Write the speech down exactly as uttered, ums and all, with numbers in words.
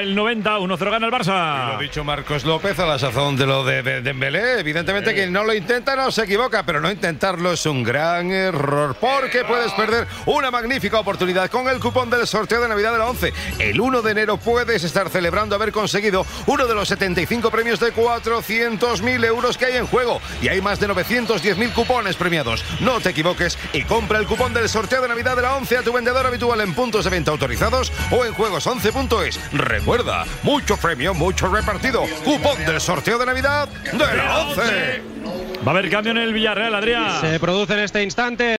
el noventa, uno cero gana el Barça. Y lo dicho Marcos López a la sazón de lo de, de Dembélé. Evidentemente sí. Quien no lo intenta no se equivoca, pero no intentarlo es un gran error, porque puedes perder una magnífica oportunidad con el cupón del sorteo de Navidad de la once. El uno de enero puedes estar celebrando haber conseguido uno de los setenta y cinco premios de cuatrocientos mil euros que hay en juego, y hay más de novecientos diez mil cupones premiados. No te equivoques y compra el cupón del sorteo de Navidad de la once a tu vendedor habitual en puntos de venta autorizados o en juegos once punto es. Recuerda, mucho premio, mucho repartido. Cupón del sorteo de Navidad de la once. Va a haber cambio en el Villarreal, Adrián. Se produce en este instante